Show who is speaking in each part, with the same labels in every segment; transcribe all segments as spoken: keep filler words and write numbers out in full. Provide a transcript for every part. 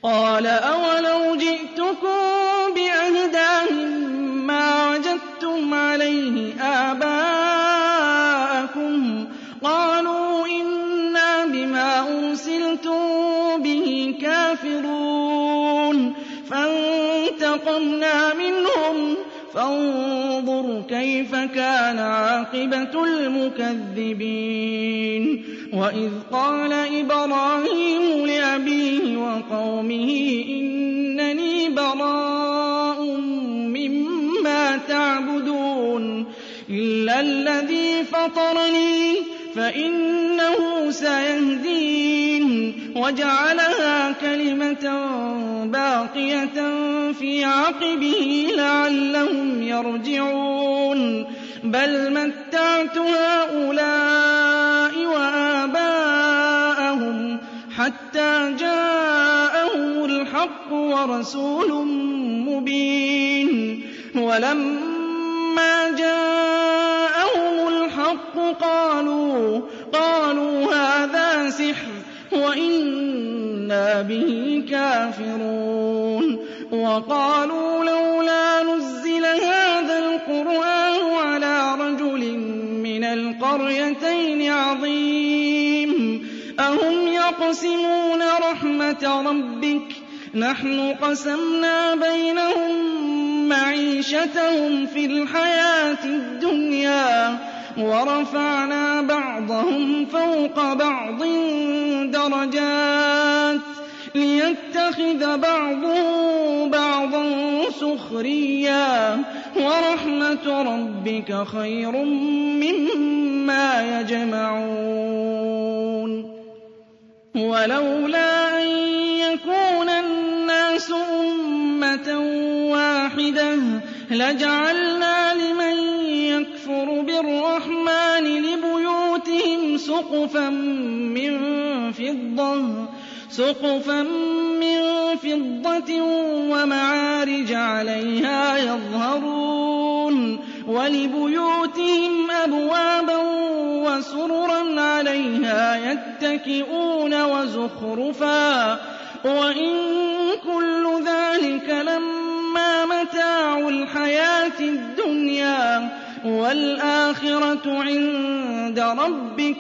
Speaker 1: قَالَ أَوَلَوْ جِئْتُكُم بِأَهْدَىٰ مِمَّا وَجَدتُّمْ عَلَيْهِ آبَاءَكُمْ ۖ قَالُوا إِنَّا بِمَا أُرْسِلْتُم بِهِ كَافِرُونَ فَانتَقَمْنَا مِنْهُمْ فَانظُرْ كَيْفَ كَانَ عَاقِبَةُ الْمُكَذِّبِينَ وَإِذْ قَالَ إِبْرَاهِيمُ لِأَبِيهِ وَقَوْمِهِ إِنَّنِي بَرَاءٌ مِّمَّا تَعْبُدُونَ إِلَّا الَّذِي فَطَرَنِي فَإِنَّهُ سَيَهْدِينِ وَجَعَلَهَا كَلِمَةً بَاقِيَةً فِي عَقِبِهِ لَعَلَّهُمْ يَرْجِعُونَ بَلْ مَتَّعْتُ هَٰؤُلَاءِ وَآبَاءَهُمْ حَتَّىٰ جَاءَهُمُ الْحَقُّ وَرَسُولٌ مُّبِينٌ وَلَمَّا جَاءَهُمُ الْحَقُّ قَالُوا قَالُوا هَٰذَا سِحْرٌ وَإِنَّا بِهِ كَافِرُونَ وَقَالُوا لَوْلَا نُزِّلَ هَٰذَا الْقُرْآنُ عَلَىٰ رَجُلٍ مِّنَ الْقَرْيَتَيْنِ عَظِيمٍ أَهُمْ يَقْسِمُونَ رَحْمَةَ رَبِّكَ نَحْنُ قَسَمْنَا بَيْنَهُم مَّعِيشَتَهُمْ فِي الْحَيَاةِ الدُّنْيَا وَرَفَعْنَا بَعْضَهُمْ فَوْقَ بَعْضٍ دَرَجَاتٍ لِّيَتَّخِذَ بَعْضُهُم بَعْضًا سُخْرِيًّا ۗ وَرَحْمَةُ رَبِّكَ خَيْرٌ مِّمَّا يَجْمَعُونَ وَلَوْلَا أَن يَكُونَ النَّاسُ أُمَّةً وَاحِدَةً لَّجَعَلْنَا لِمَن يَكْفُرُ بِالرَّحْمَٰنِ لِبُيُوتِهِمْ سُقُفًا مِّن فِضَّةٍ سُقُفًا مِّن فِضَّةٍ وَمَعَارِجَ عَلَيْهَا يَظْهَرُونَ وَلِبُيُوتِهِمْ أَبْوَابًا وَسُرُرًا عَلَيْهَا يَتَّكِئُونَ وَزُخْرُفًا ۚ وَإِن كُلُّ ذَٰلِكَ لَمَّا مَتَاعُ الْحَيَاةِ الدُّنْيَا ۖ وَالْآخِرَةُ عِندَ رَبِّكَ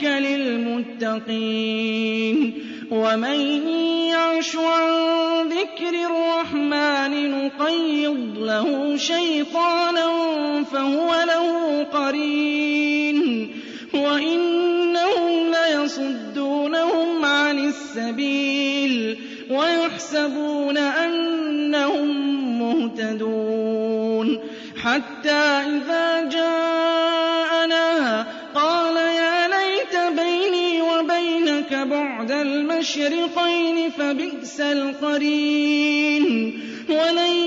Speaker 1: لِلْمُتَّقِينَ وَمَن يَعْشُ عَن ذِكْرِ الرَّحْمَٰنِ نُقَيِّضْ لَهُ شَيْطَانًا فَهُوَ لَهُ قَرِينٌ وَإِنَّهُمْ لَيَصُدُّونَهُمْ عَنِ السَّبِيلِ وَيَحْسَبُونَ أَنَّهُم مُّهْتَدُونَ حَتَّىٰ إِذَا جَاءَنَا قَالَ يَا لَيْتَ بَيْنِي وَبَيْنَكَ بُعْدَ الْمَشْرِقَيْنِ فَبِئْسَ الْقَرِينُ وَلَن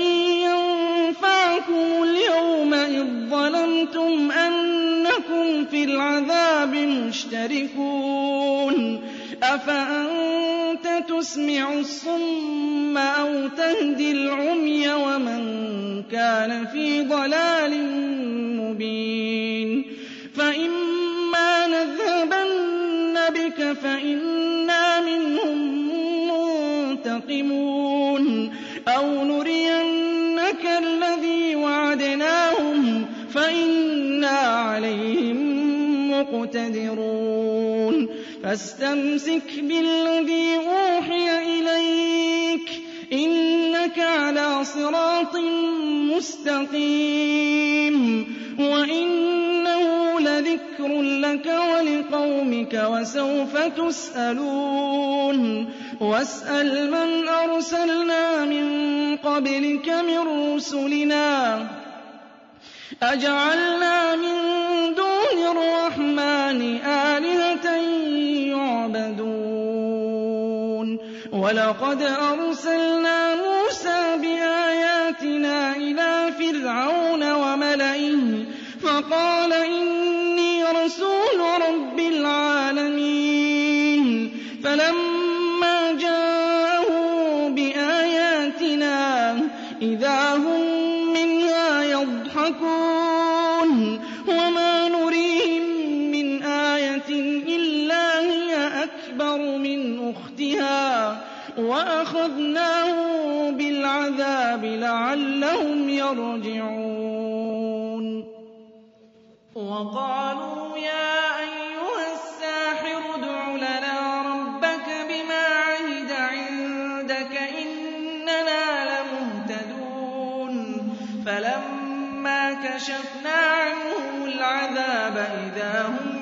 Speaker 1: يَنفَعَكُمُ الْيَوْمَ إِذ ظَّلَمْتُمْ أَنَّكُمْ فِي الْعَذَابِ مُشْتَرِكُونَ أَفَأَنتَ تُسْمِعُ الصُّمَّ أَوْ تَهْدِي الْعُمْيَ وَمَن كَانَ فِي ضَلَالٍ مُّبِينٍ فَإِمَّا نَذْهَبَنَّ بِكَ فَإِنَّا مِنْهُم مُّنتَقِمُونَ أَوْ نُرِيَنَّكَ الَّذِي وَعَدْنَاهُمْ فَإِنَّا عَلَيْهِم مُّقْتَدِرُونَ فَاسْتَمْسِكْ بِالَّذِي أُوحِيَ إِلَيْكَ إِنَّكَ عَلَىٰ صِرَاطٍ مُّسْتَقِيمٍ وَإِنَّهُ لَذِكْرٌ لَّكَ وَلِقَوْمِكَ وَسَوْفَ تُسْأَلُونَ وَاسْأَلْ مَنْ أَرْسَلْنَا مِن قَبْلِكَ مِن رُّسُلِنَا أَجَعَلْنَا مِن دُونِ الرَّحْمَٰنِ آلِهَةً يُعْبَدُونَ وَلَقَدْ أَرْسَلْنَا مُوسَىٰ بِآيَاتِنَا إِلَىٰ فِرْعَوْنَ وَمَلَئِهِ فَقَالَ إِنِّي رَسُولُ رَبِّ الْعَالَمِينَ فَلَمَّا جَاءَهُم بِآيَاتِنَا إِذَا هُم مِّنْهَا يَضْحَكُونَ وَمَا نُرِيهِم مِّنْ آيَةٍ إِلَّا هِيَ أَكْبَرُ مِنْ أُخْتِهَا وَأَخَذْنَاهُم بِالْعَذَابِ لَعَلَّهُمْ يَرْجِعُونَ
Speaker 2: وَقَالُوا يَا أَيُّهَ السَّاحِرُ ادْعُ لَنَا رَبَّكَ بِمَا عَهِدَ عِندَكَ إِنَّنَا لَمُهْتَدُونَ فَلَمَّا كَشَفْنَا عَنْهُمُ الْعَذَابَ إِذَا هُمْ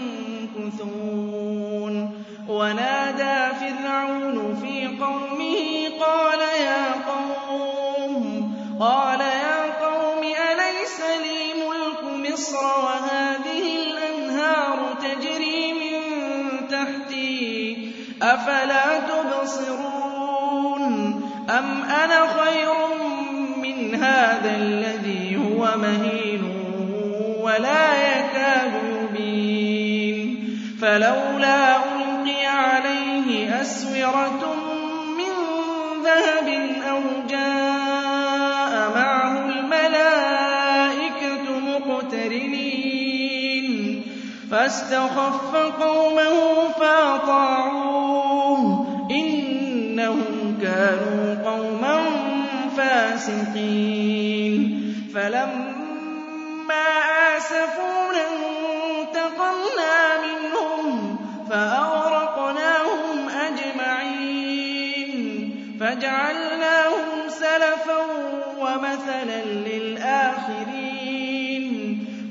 Speaker 2: يَنكُثُونَ وَنَادَىٰ فِرْعَوْنُ فِي قَوْمِهِ قَالَ يَا قَوْمِ قَالَ يَا قَوْمِ أَلَيْسَ لِي مُلْكُ مِصْرَ وَهَٰذِهِ الْأَنْهَارُ تَجْرِي مِن تَحْتِي أَفَلَا تُبْصِرُونَ أَمْ أَنَا خَيْرٌ مِّنْ هَٰذَا الَّذِي هُوَ مَهِينٌ وَلَا يَكَادُ يُبِينُ فَلَوْلَا أُلْقِيَ عَلَيْهِ أَسْوِرَةٌ مِّن ذَهَبٍ أَوْ جَاءَ مَعَهُ الْمَلَائِكَةُ مُقْتَرِنِينَ فَاسْتَخَفَّ قَوْمَهُ فَأَطَاعُوهُ إِنَّهُمْ كَانُوا قَوْمًا فَاسِقِينَ فَلَمَّا آسَفُونَا انتَقَمْنَا مِنْهُمْ فَأَغْرَقْنَاهُمْ أَجْمَعِينَ فَجَعَلْنَاهُمْ سَلَفًا وَمَثَلًا لِّلْآخِرِينَ